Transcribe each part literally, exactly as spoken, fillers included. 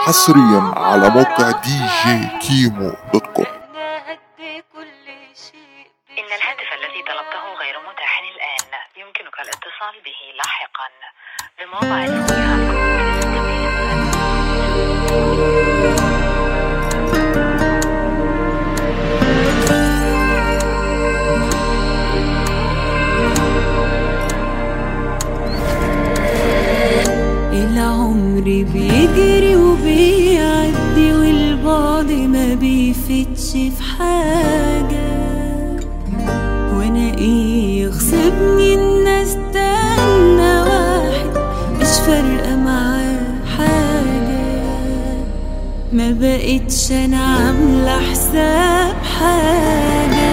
حصريا على موقع دي جي كيمو دوت كوم. إن الهاتف الذي طلبته غير متاح الآن، يمكنك الاتصال به لاحقا بموقع العمر بيجري وبيعدي والبعد ما بيفتش في حاجة، وانا ايه يغصبني ان استنى واحد مش فارقة معاه حاجة. ما بقتش انا عاملة حساب حاجة،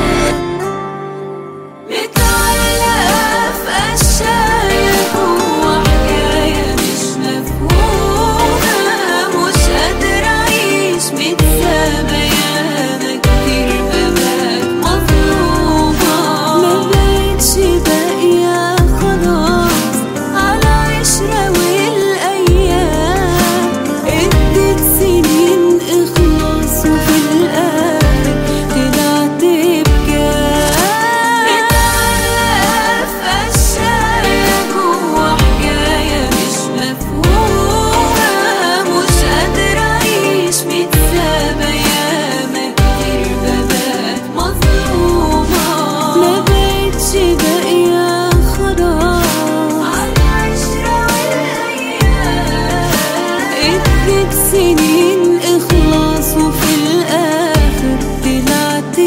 متعلقة في أشياء جوا حكاية مش مفهومة، مش قادرة أعيش متسابة ياما كتير ببات مظلومة. ما بقتش باقية خلاص على عشرة والأيام، ادت سنين إخلاص وفي الآخر طلعت بكام. متعلقة في أشياء جوا حكاية مش مفهومة، مش قادرة أعيش متسابة ياما كتير ببات مظلومة. ما بقتش باقية خلاص على عشرة والأيام، ادت سنين إخلاص وفي الآخر طلعت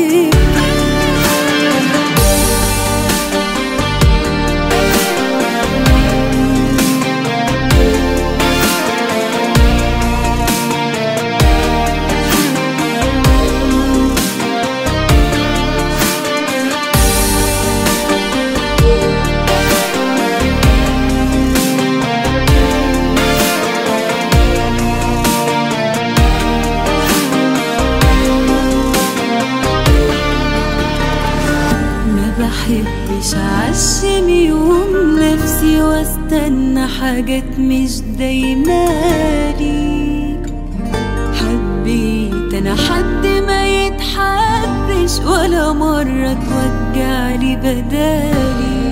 محبش أعشم يوم نفسي واستنى حاجات مش دايمالي. حبيت أنا حد ما يتحبش ولا مرة توجعلي بدالي،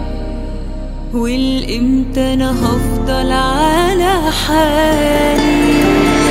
والإمتى أنا هفضل على حالي.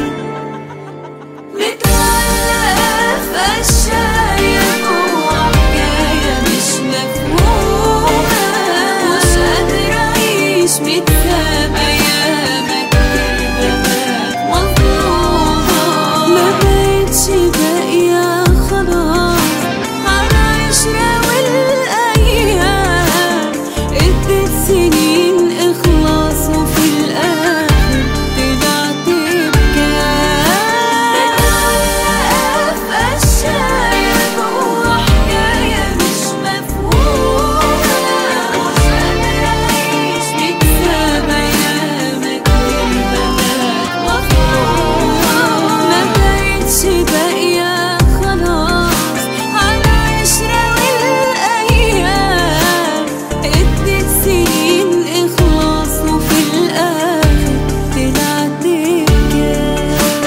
متعلقة في أشياء جوا حكاية مش مفهومة، مش قادرة أعيش متسابة ياما كتير ببات مظلومة. ما بقتش باقية خلاص على عشرة والأيام، ادت سنين إخلاص وفي الآخر طلعت بكام. متعلقة في أشياء جوا حكاية مش مفهومة، مش قادرة أعيش متسابة ياما كتير ببات مظلومة. ما بقتش باقية خلاص على عشرة والأيام، ادت سنين إخلاص وفي الآخر طلعت بكام.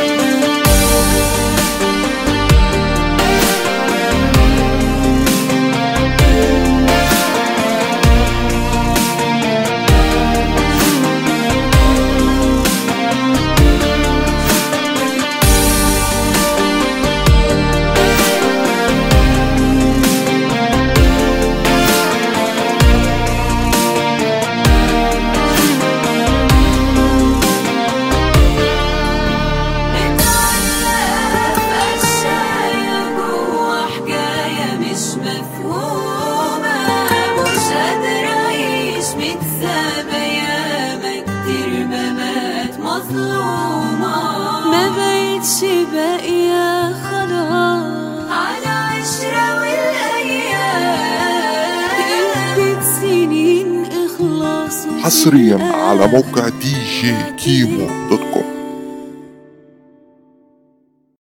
متعلقة في أشياء جوا حكاية مش مفهومة، مش قادرة أعيش متسابة ياما كتير ببات مظلومة. ما بقتش باقية خلاص على عشرة والأيام، ادت سنين إخلاص وفي حصريا على الآخر موقع دي جي كيمو دوت كوم.